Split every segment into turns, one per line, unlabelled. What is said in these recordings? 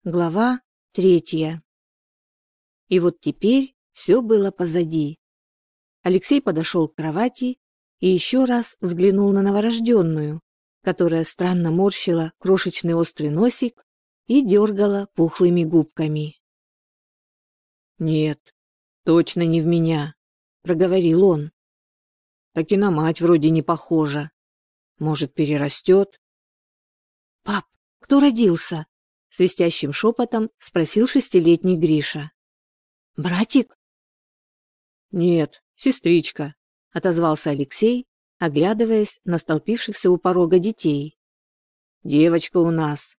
Глава 3. И вот теперь все было позади. Алексей подошел к кровати и еще раз взглянул на новорожденную, которая странно морщила крошечный острый носик и дергала пухлыми губками. «Нет, точно не в меня», — проговорил он. «Так и на мать вроде не похожа. Может, перерастет?» «Пап, кто родился?» — свистящим шепотом спросил 6-летний Гриша. «Братик?» «Нет, сестричка», — отозвался Алексей, оглядываясь на столпившихся у порога детей. «Девочка у нас».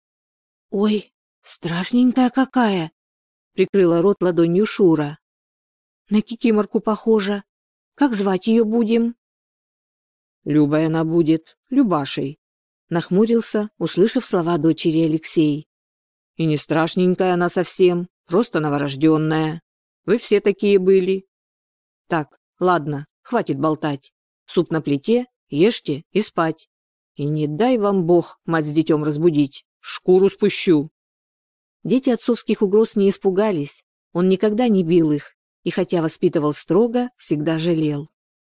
«Ой, страшненькая какая!» — прикрыла рот ладонью Шура. «На кикиморку похожа. Как звать ее будем?» «Любой она будет, Любашей», — нахмурился, услышав слова дочери Алексей. «И не страшненькая она совсем, просто новорожденная. Вы все такие были. Так, ладно, хватит болтать. Суп на плите, ешьте и спать. И не дай вам Бог мать с детем разбудить, шкуру спущу». Дети отцовских угроз не испугались, он никогда не бил их, и хотя воспитывал строго, всегда жалел.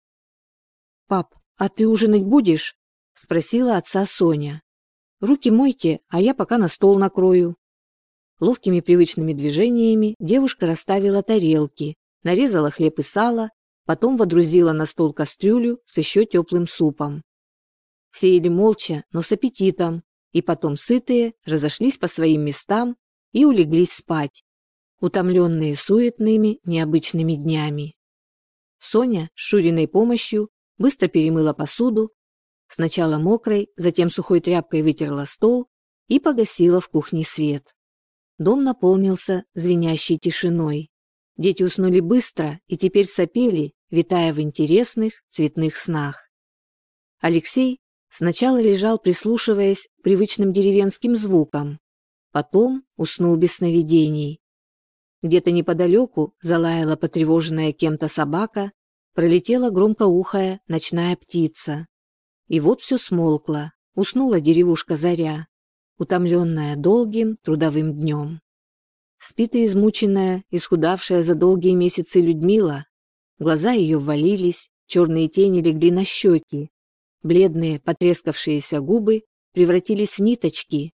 «Пап, а ты ужинать будешь?» — спросила отца Соня. «Руки мойте, а я пока на стол накрою». Ловкими привычными движениями девушка расставила тарелки, нарезала хлеб и сало, потом водрузила на стол кастрюлю с еще теплым супом. Все ели молча, но с аппетитом, и потом сытые разошлись по своим местам и улеглись спать, утомленные суетными необычными днями. Соня с Шуриной помощью быстро перемыла посуду, сначала мокрой, затем сухой тряпкой вытерла стол и погасила в кухне свет. Дом наполнился звенящей тишиной. Дети уснули быстро и теперь сопели, витая в интересных цветных снах. Алексей сначала лежал, прислушиваясь к привычным деревенским звукам, потом уснул без сновидений. Где-то неподалеку залаяла потревоженная кем-то собака, пролетела громкоухая ночная птица. И вот все смолкло, уснула деревушка Заря, утомленная долгим трудовым днем. Спит и измученная, исхудавшая за долгие месяцы Людмила. Глаза ее ввалились, черные тени легли на щеки, бледные потрескавшиеся губы превратились в ниточки.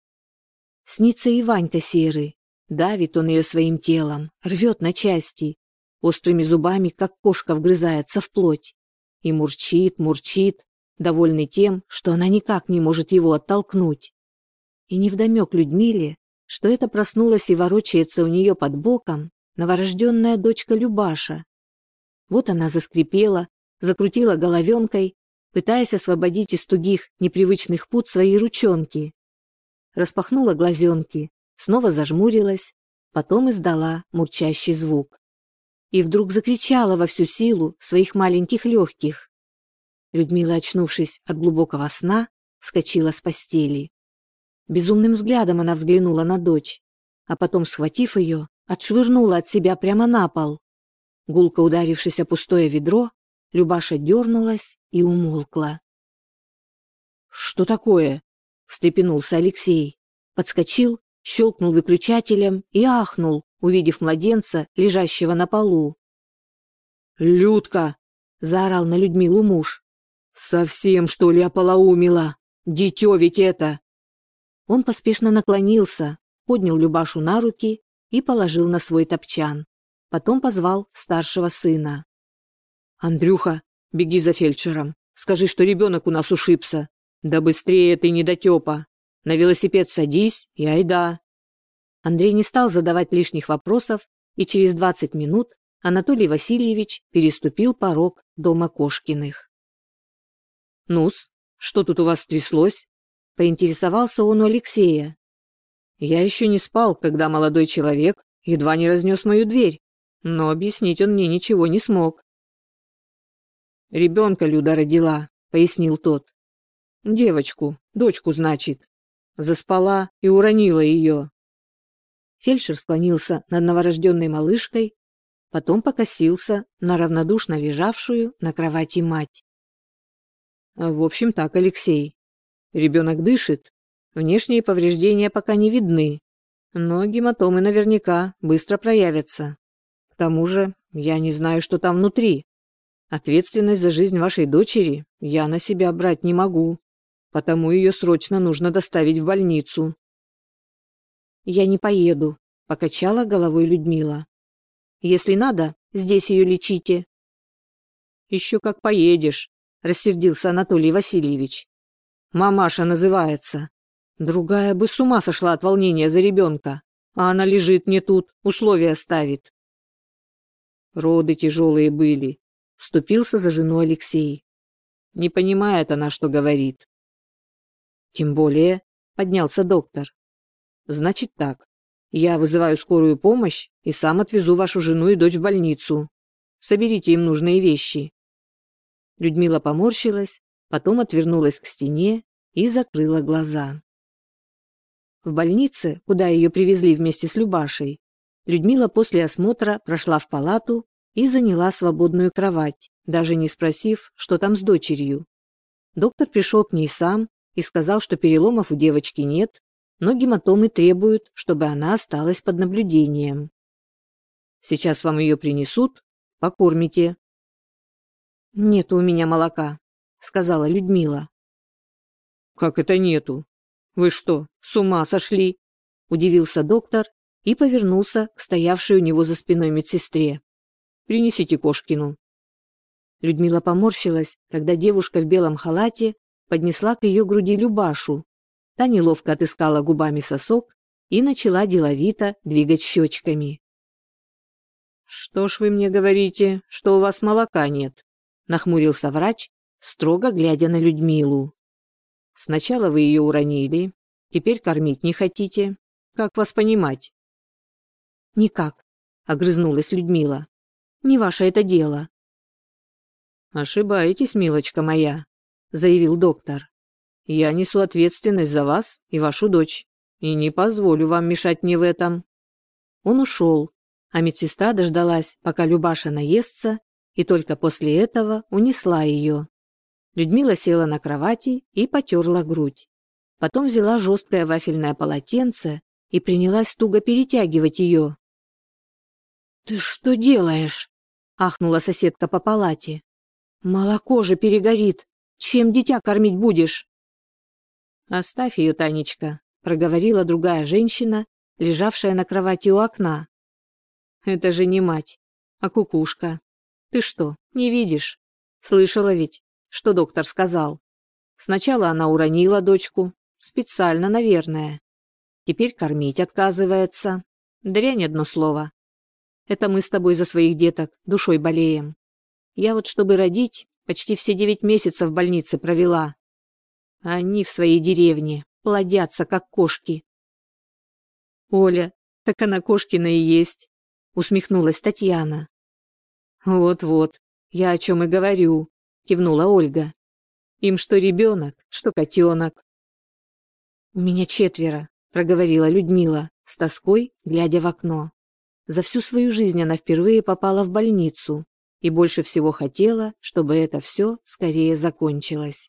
Снится и Ванька серый, давит он ее своим телом, рвет на части, острыми зубами, как кошка, вгрызается в плоть, и мурчит, мурчит, довольный тем, что она никак не может его оттолкнуть. И невдомек Людмиле, что это проснулась и ворочается у нее под боком новорожденная дочка Любаша. Вот она заскрипела, закрутила головенкой, пытаясь освободить из тугих, непривычных пут свои ручонки. Распахнула глазенки, снова зажмурилась, потом издала мурчащий звук. И вдруг закричала во всю силу своих маленьких легких. Людмила, очнувшись от глубокого сна, вскочила с постели. Безумным взглядом она взглянула на дочь, а потом, схватив ее, отшвырнула от себя прямо на пол. Гулко ударившись о пустое ведро, Любаша дернулась и умолкла. «Что такое?» — встрепенулся Алексей. Подскочил, щелкнул выключателем и ахнул, увидев младенца, лежащего на полу. «Людка!» — заорал на Людмилу муж. «Совсем, что ли, ополоумела? Дитё ведь это!» Он поспешно наклонился, поднял Любашу на руки и положил на свой топчан. Потом позвал старшего сына. «Андрюха, беги за фельдшером. Скажи, что ребенок у нас ушибся. Да быстрее ты, недотепа. На велосипед садись и айда». Андрей не стал задавать лишних вопросов, и через 20 минут Анатолий Васильевич переступил порог дома Кошкиных. «Ну-с, что тут у вас стряслось?» — поинтересовался он у Алексея. «Я еще не спал, когда молодой человек едва не разнес мою дверь, но объяснить он мне ничего не смог». «Ребенка Люда родила», — пояснил тот. «Девочку, дочку, значит. Заспала и уронила ее». Фельдшер склонился над новорожденной малышкой, потом покосился на равнодушно лежавшую на кровати мать. «В общем так, Алексей. Ребенок дышит, внешние повреждения пока не видны, Но гематомы наверняка быстро проявятся. К тому же, я не знаю, что там внутри. Ответственность за жизнь вашей дочери я на себя брать не могу, потому ее срочно нужно доставить в больницу. Я не поеду, покачала головой Людмила. Если надо, здесь ее лечите. Еще как поедешь, рассердился Анатолий Васильевич. Мамаша называется. Другая бы с ума сошла от волнения за ребенка, а она лежит мне тут, условия ставит. Роды тяжелые были, вступился за жену Алексей. Не понимает она, что говорит. Тем более, поднялся доктор. Значит так, я вызываю скорую помощь и сам отвезу вашу жену и дочь в больницу. Соберите им нужные вещи. Людмила поморщилась, потом отвернулась к стене и закрыла глаза. В больнице, куда ее привезли вместе с Любашей, Людмила после осмотра прошла в палату и заняла свободную кровать, даже не спросив, что там с дочерью. Доктор пришел к ней сам и сказал, что переломов у девочки нет, но гематомы требуют, чтобы она осталась под наблюдением. Сейчас вам ее принесут, покормите. «Нету у меня молока», — сказала Людмила. «Как это нету? Вы что, с ума сошли?» — удивился доктор и повернулся к стоявшей у него за спиной медсестре. «Принесите Кошкину». Людмила поморщилась, когда девушка в белом халате поднесла к ее груди Любашу. Та неловко отыскала губами сосок и начала деловито двигать щечками. «Что ж вы мне говорите, что у вас молока нет?» — нахмурился врач, строго глядя на Людмилу. «Сначала вы ее уронили, теперь кормить не хотите. Как вас понимать?» «Никак», — огрызнулась Людмила. «Не ваше это дело». «Ошибаетесь, милочка моя», — заявил доктор. «Я несу ответственность за вас и вашу дочь, и не позволю вам мешать мне в этом». Он ушел, а медсестра дождалась, пока Любаша наестся, и только после этого унесла ее. Людмила села на кровати и потерла грудь. Потом взяла жесткое вафельное полотенце и принялась туго перетягивать ее. «Ты что делаешь?» — ахнула соседка по палате. «Молоко же перегорит. Чем дитя кормить будешь?» «Оставь ее, Танечка», — проговорила другая женщина, лежавшая на кровати у окна. «Это же не мать, а кукушка. Ты что, не видишь? Слышала ведь, что доктор сказал. Сначала она уронила дочку, специально, наверное. Теперь кормить отказывается. Дрянь одно слово. Это мы с тобой за своих деток душой болеем. Я вот, чтобы родить, почти все 9 месяцев в больнице провела. Они в своей деревне плодятся, как кошки». «Оля, так она Кошкина и есть», — усмехнулась Татьяна. «Вот-вот, я о чем и говорю», — кивнула Ольга. «Им что ребенок, что котенок». «У меня 4, — проговорила Людмила, с тоской, глядя в окно. За всю свою жизнь она впервые попала в больницу и больше всего хотела, чтобы это все скорее закончилось.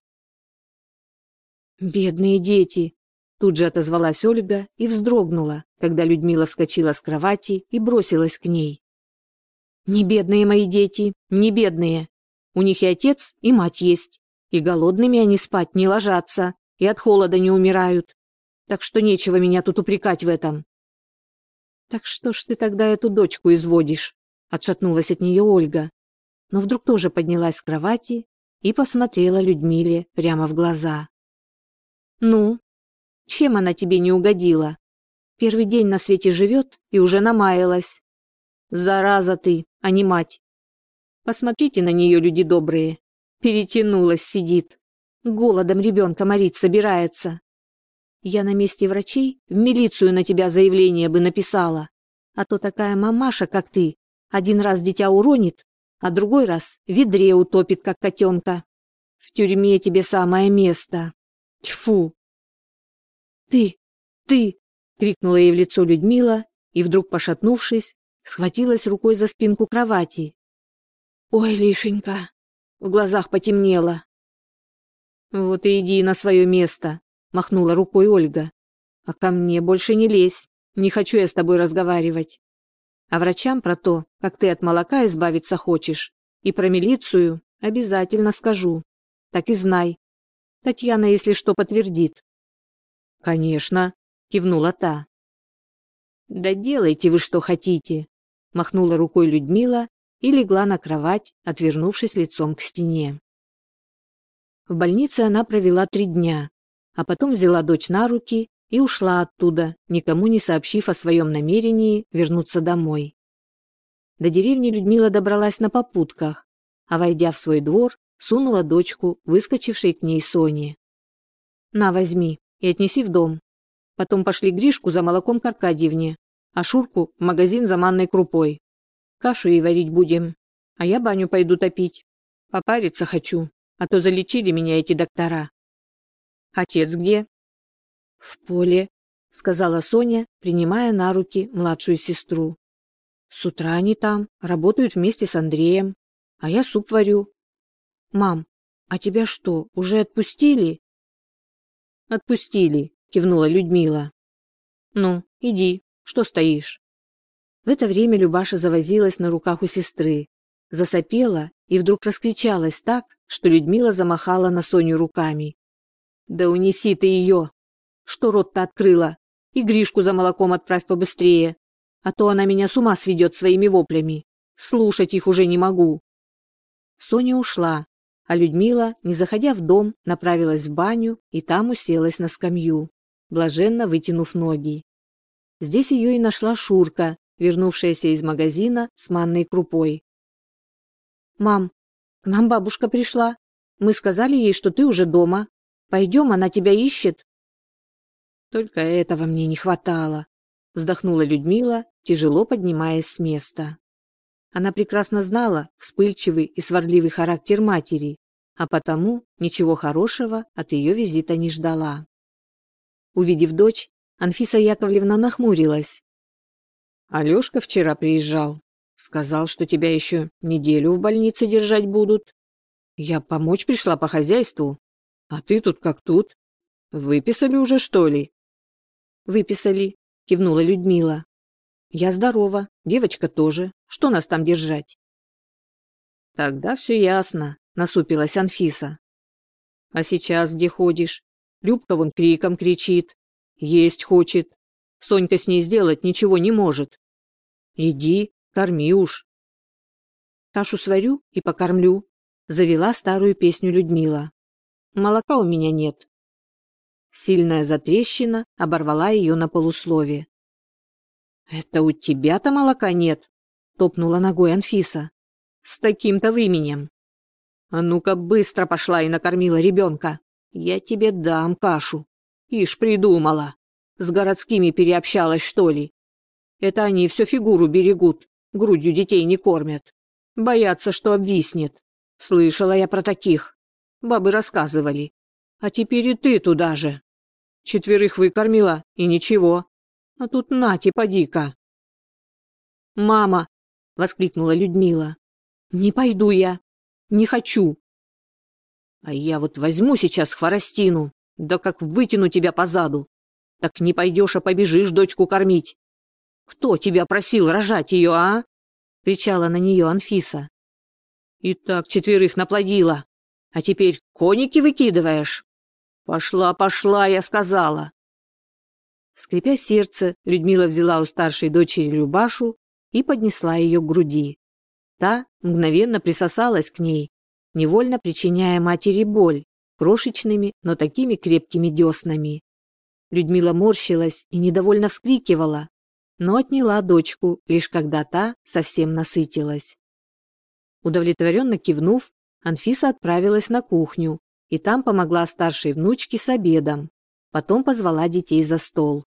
«Бедные дети!» — тут же отозвалась Ольга и вздрогнула, когда Людмила вскочила с кровати и бросилась к ней. «Не бедные мои дети, не бедные. У них и отец, и мать есть, и голодными они спать не ложатся, и от холода не умирают. Так что нечего меня тут упрекать в этом». «Так что ж ты тогда эту дочку изводишь?» — отшатнулась от нее Ольга, но вдруг тоже поднялась с кровати и посмотрела Людмиле прямо в глаза. «Ну, чем она тебе не угодила? Первый день на свете живет и уже намаялась. Зараза ты, а не мать. Посмотрите на нее, люди добрые. Перетянулась, сидит. Голодом ребенка морить собирается. Я на месте врачей в милицию на тебя заявление бы написала. А то такая мамаша, как ты, один раз дитя уронит, а другой раз в ведре утопит, как котенка. В тюрьме тебе самое место. Тьфу!» «Ты! Ты!» — крикнула ей в лицо Людмила и, вдруг пошатнувшись, схватилась рукой за спинку кровати. «Ой, Лишенька!» — в глазах потемнело. «Вот и иди на свое место!» — махнула рукой Ольга. «А ко мне больше не лезь, Не хочу я с тобой разговаривать. А врачам про то, как ты от молока избавиться хочешь, и про милицию обязательно скажу. Так и знай. Татьяна, если что, подтвердит». «Конечно», — кивнула та. «Да делайте вы что хотите», — махнула рукой Людмила и легла на кровать, отвернувшись лицом к стене. В больнице она провела 3 дня, а потом взяла дочь на руки и ушла оттуда, никому не сообщив о своем намерении вернуться домой. До деревни Людмила добралась на попутках, а, войдя в свой двор, сунула дочку, выскочившей к ней Соне. «На, возьми и отнеси в дом. Потом пошли Гришку за молоком к Аркадьевне, а Шурку в магазин за манной крупой. Кашу ей варить будем, а я баню пойду топить. Попариться хочу, а то залечили меня эти доктора». «Отец где?» «В поле», — сказала Соня, принимая на руки младшую сестру. «С утра они там, работают вместе с Андреем, а я суп варю». «Мам, а тебя что, уже отпустили?» «Отпустили», — кивнула Людмила. «Ну, иди, что стоишь?» В это время Любаша завозилась на руках у сестры, засопела и вдруг раскричалась так, что Людмила замахала на Соню руками. «Да унеси ты ее! Что рот-то открыла? И Гришку за молоком отправь побыстрее, а то она меня с ума сведет своими воплями. Слушать их уже не могу». Соня ушла, а Людмила, не заходя в дом, направилась в баню и там уселась на скамью, блаженно вытянув ноги. Здесь ее и нашла Шурка, вернувшаяся из магазина с манной крупой. «Мам, к нам бабушка пришла. Мы сказали ей, что ты уже дома. Пойдем, она тебя ищет». «Только этого мне не хватало», — вздохнула Людмила, тяжело поднимаясь с места. Она прекрасно знала вспыльчивый и сварливый характер матери, а потому ничего хорошего от ее визита не ждала. Увидев дочь, Анфиса Яковлевна нахмурилась. «Алешка вчера приезжал. Сказал, что тебя еще неделю в больнице держать будут. Я помочь пришла по хозяйству. А ты тут как тут. Выписали уже, что ли?» «Выписали», — кивнула Людмила. «Я здорова, девочка тоже. Что нас там держать?» «Тогда все ясно», — насупилась Анфиса. «А сейчас где ходишь? Любка вон криком кричит. Есть хочет. Сонька с ней сделать ничего не может. Иди, корми уж». «Кашу сварю и покормлю», — завела старую песню Людмила. «Молока у меня нет». Сильная затрещина оборвала ее на полуслове. «Это у тебя-то молока нет?» — топнула ногой Анфиса. «С таким-то именем. А ну-ка быстро пошла и накормила ребенка. Я тебе дам кашу. Ишь придумала. С городскими переобщалась, что ли? Это они всю фигуру берегут, грудью детей не кормят. Боятся, что обвиснет. Слышала я про таких. Бабы рассказывали. А теперь и ты туда же. 4 выкормила, и ничего. А тут нате, поди-ка». «Мама!» — воскликнула Людмила. «Не пойду я. Не хочу». «А я вот возьму сейчас хворостину, да как вытяну тебя позаду. Так не пойдешь, а побежишь дочку кормить. Кто тебя просил рожать ее, а?» — кричала на нее Анфиса. «И так 4 наплодила. А теперь коники выкидываешь? Пошла, пошла, я сказала». Скрипя сердце, Людмила взяла у старшей дочери Любашу и поднесла ее к груди. Та мгновенно присосалась к ней, невольно причиняя матери боль крошечными, но такими крепкими деснами. Людмила морщилась и недовольно вскрикивала, но отняла дочку, лишь когда та совсем насытилась. Удовлетворенно кивнув, Анфиса отправилась на кухню и там помогла старшей внучке с обедом. Потом позвала детей за стол.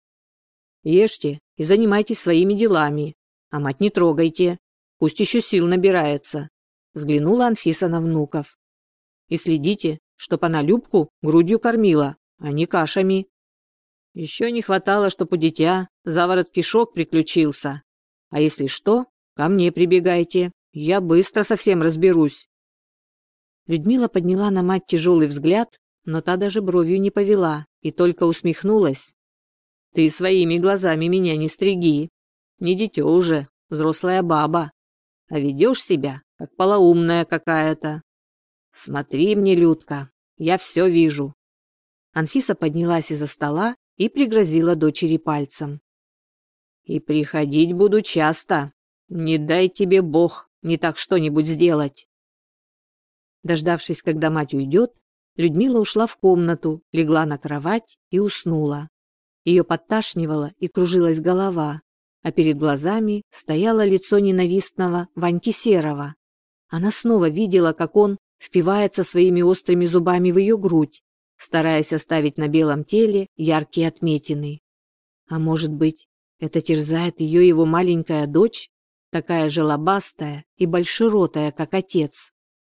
«Ешьте и занимайтесь своими делами, а мать не трогайте, пусть еще сил набирается», — взглянула Анфиса на внуков. «И следите, чтоб она Любку грудью кормила, а не кашами. Еще не хватало, чтоб у дитя заворот кишок приключился. А если что, ко мне прибегайте, я быстро со всем разберусь». Людмила подняла на мать тяжелый взгляд, но та даже бровью не повела и только усмехнулась. Ты своими глазами меня не стриги. Не дитё уже, взрослая баба. А ведёшь себя, как полоумная какая-то. Смотри мне, Людка, я всё вижу». Анфиса поднялась из-за стола и пригрозила дочери пальцем. «И приходить буду часто. Не дай тебе Бог не так что-нибудь сделать». Дождавшись, когда мать уйдет, Людмила ушла в комнату, легла на кровать и уснула. Ее подташнивало и кружилась голова, а перед глазами стояло лицо ненавистного Ваньки Серого. Она снова видела, как он впивается своими острыми зубами в ее грудь, стараясь оставить на белом теле яркие отметины. А может быть, это терзает ее его маленькая дочь, такая же лобастая и большеротая, как отец.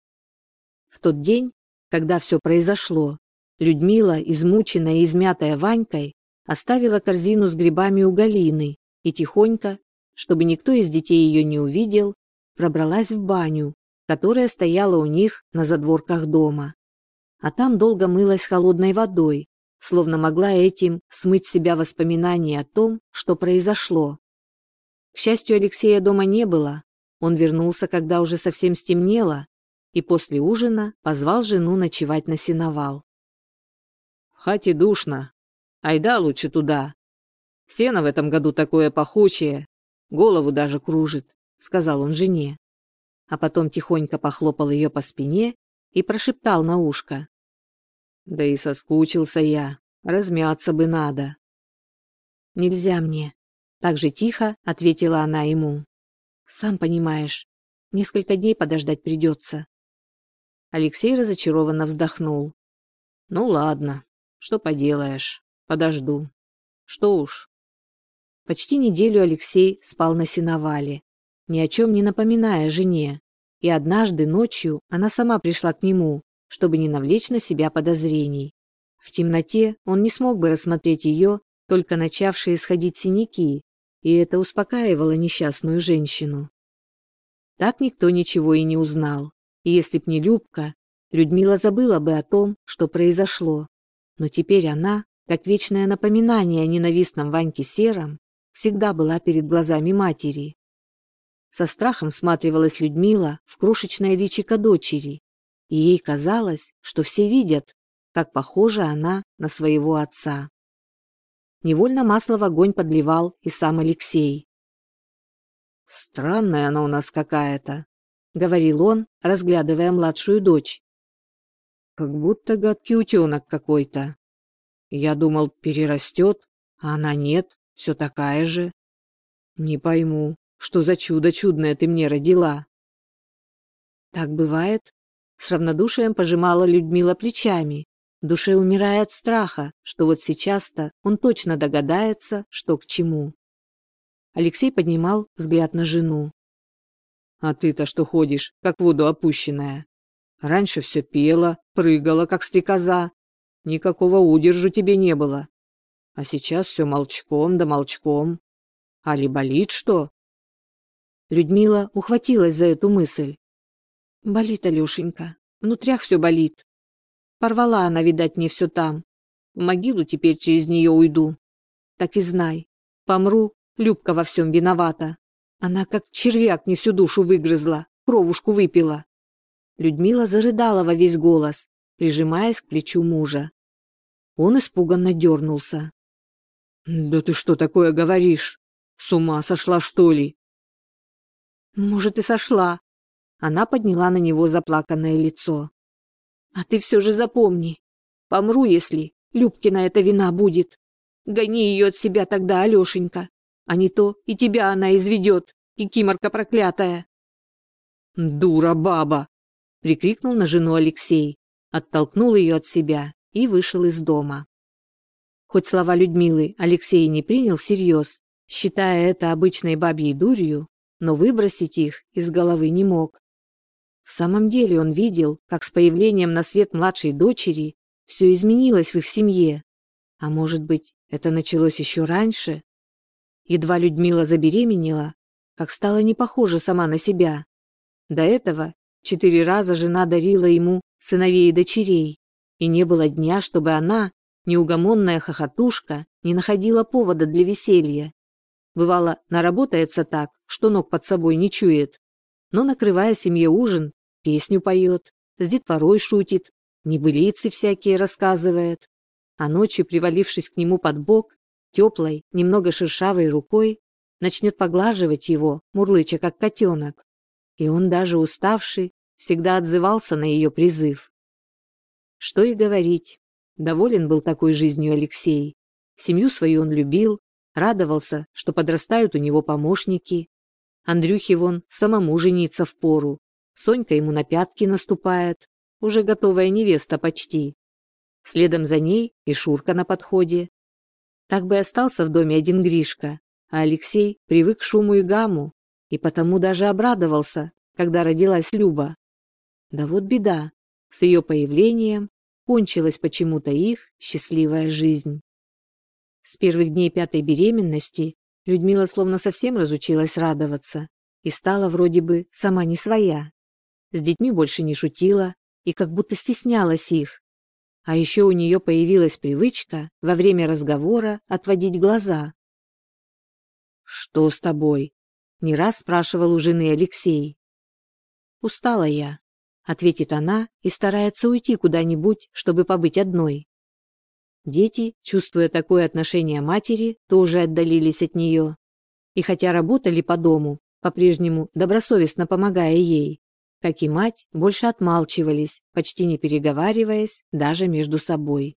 В тот день, когда все произошло, Людмила, измученная и измятая Ванькой, оставила корзину с грибами у Галины и тихонько, чтобы никто из детей ее не увидел, пробралась в баню, которая стояла у них на задворках дома. А там долго мылась холодной водой, словно могла этим смыть с себя воспоминания о том, что произошло. К счастью, Алексея дома не было. Он вернулся, когда уже совсем стемнело, и после ужина позвал жену ночевать на сеновал. «В хате душно. Айда лучше туда. Сено в этом году такое пахучее, голову даже кружит», — сказал он жене. А потом тихонько похлопал ее по спине и прошептал на ушко: «Да и соскучился я, размяться бы надо». «Нельзя мне», — так же тихо ответила она ему. «Сам понимаешь, несколько дней подождать придется». Алексей разочарованно вздохнул. «Ну ладно, что поделаешь, подожду. Что уж». Почти неделю Алексей спал на сеновале, ни о чем не напоминая жене, и однажды ночью она сама пришла к нему, чтобы не навлечь на себя подозрений. В темноте он не смог бы рассмотреть ее, только начавшие сходить синяки, и это успокаивало несчастную женщину. Так никто ничего и не узнал, и если б не Любка, Людмила забыла бы о том, что произошло. Но теперь она, как вечное напоминание о ненавистном Ваньке Сером, всегда была перед глазами матери. Со страхом всматривалась Людмила в крошечное личико дочери, и ей казалось, что все видят, как похожа она на своего отца. Невольно масло в огонь подливал и сам Алексей. «Странная она у нас какая-то», — говорил он, разглядывая младшую дочь. «Как будто гадкий утенок какой-то. Я думал, перерастет, а она нет, все такая же. Не пойму, что за чудо чудное ты мне родила». «Так бывает?» — с равнодушием пожимала Людмила плечами, в душе умирая от страха, что вот сейчас-то он точно догадается, что к чему. Алексей поднимал взгляд на жену. «А ты-то что ходишь, как в воду опущенная? Раньше все пела, прыгала, как стрекоза. Никакого удержу тебе не было. А сейчас все молчком да молчком. Али болит что?» Людмила ухватилась за эту мысль. «Болит, Алешенька, внутрях все болит. Порвала она, видать, мне все там. В могилу теперь через нее уйду. Так и знай, помру, Любка во всем виновата. Она как червяк мне всю душу выгрызла, кровушку выпила». Людмила зарыдала во весь голос, прижимаясь к плечу мужа. Он испуганно дернулся. «Да ты что такое говоришь? С ума сошла, что ли?» «Может, и сошла». Она подняла на него заплаканное лицо. «А ты все же запомни. Помру, если Любкина эта вина будет. Гони ее от себя тогда, Алешенька. А не то и тебя она изведет, кикиморка проклятая». «Дура баба!» — прикрикнул на жену Алексей, оттолкнул ее от себя и вышел из дома. Хоть слова Людмилы Алексей не принял всерьез, считая это обычной бабьей дурью, но выбросить их из головы не мог. В самом деле он видел, как с появлением на свет младшей дочери все изменилось в их семье. А может быть, это началось еще раньше? Едва Людмила забеременела, как стала не похожа сама на себя. До этого 4 раза жена дарила ему сыновей и дочерей, и не было дня, чтобы она, неугомонная хохотушка, не находила повода для веселья. Бывало, наработается так, что ног под собой не чует. Но, накрывая семье ужин, песню поет, с детворой шутит, небылицы всякие рассказывает. А ночью, привалившись к нему под бок, теплой, немного шершавой рукой, начнет поглаживать его, мурлыча как котенок. И он, даже уставший, всегда отзывался на ее призыв. Что и говорить, доволен был такой жизнью Алексей. Семью свою он любил, радовался, что подрастают у него помощники. Андрюхе вон самому жениться впору. Сонька ему на пятки наступает, уже готовая невеста почти. Следом за ней и Шурка на подходе. Так бы и остался в доме один Гришка, а Алексей привык к шуму и гамму, и потому даже обрадовался, когда родилась Люба. Да вот беда, с ее появлением кончилась почему-то их счастливая жизнь. С первых дней 5-й беременности Людмила словно совсем разучилась радоваться и стала вроде бы сама не своя. С детьми больше не шутила и как будто стеснялась их. А еще у нее появилась привычка во время разговора отводить глаза. «Что с тобой?» — не раз спрашивал у жены Алексей. «Устала я», — ответит она и старается уйти куда-нибудь, чтобы побыть одной. Дети, чувствуя такое отношение матери, тоже отдалились от нее. И хотя работали по дому, по-прежнему добросовестно помогая ей, как и мать, больше отмалчивались, почти не переговариваясь даже между собой.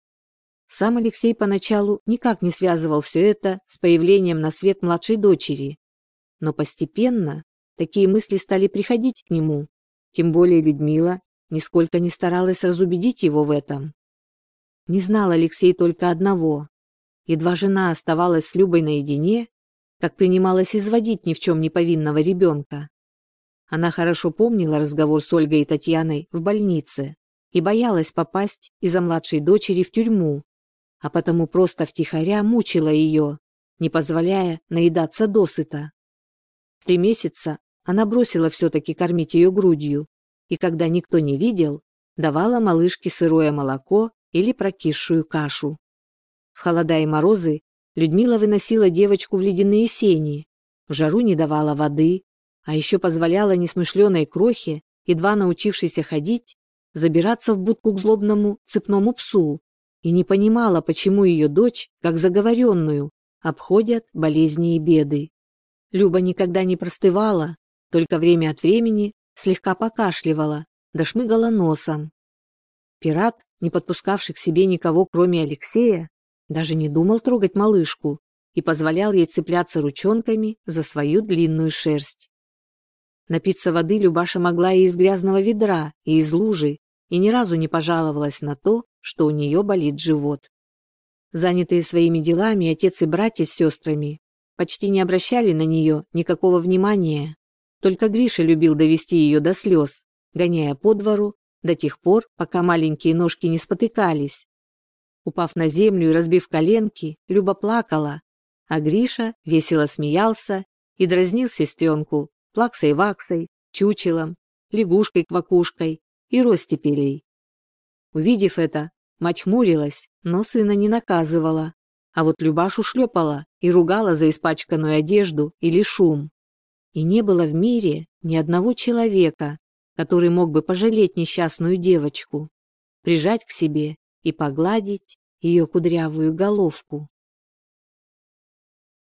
Сам Алексей поначалу никак не связывал все это с появлением на свет младшей дочери. Но постепенно такие мысли стали приходить к нему, тем более Людмила нисколько не старалась разубедить его в этом. Не знал Алексей только одного. Едва жена оставалась с Любой наедине, как принималась изводить ни в чем не повинного ребенка. Она хорошо помнила разговор с Ольгой и Татьяной в больнице и боялась попасть из-за младшей дочери в тюрьму, а потому просто втихаря мучила ее, не позволяя наедаться досыта. В 3 месяца она бросила все-таки кормить ее грудью, и когда никто не видел, давала малышке сырое молоко или прокисшую кашу. В холода и морозы Людмила выносила девочку в ледяные сени, в жару не давала воды, а еще позволяла несмышленой крохе, едва научившейся ходить, забираться в будку к злобному цепному псу, и не понимала, почему ее дочь, как заговоренную, обходят болезни и беды. Люба никогда не простывала, только время от времени слегка покашливала, да шмыгала носом. Пират, не подпускавший к себе никого, кроме Алексея, даже не думал трогать малышку и позволял ей цепляться ручонками за свою длинную шерсть. Напиться воды Любаша могла и из грязного ведра, и из лужи, и ни разу не пожаловалась на то, что у нее болит живот. Занятые своими делами отец и братья с сестрами почти не обращали на нее никакого внимания, только Гриша любил довести ее до слез, гоняя по двору до тех пор, пока маленькие ножки не спотыкались. Упав на землю и разбив коленки, Люба плакала, а Гриша весело смеялся и дразнил сестренку плаксой-ваксой, чучелом, лягушкой-квакушкой и ростепелей. Увидев это, мать хмурилась, но сына не наказывала, а вот Любашу шлепала и ругала за испачканную одежду или шум. И не было в мире ни одного человека, который мог бы пожалеть несчастную девочку, прижать к себе и погладить ее кудрявую головку.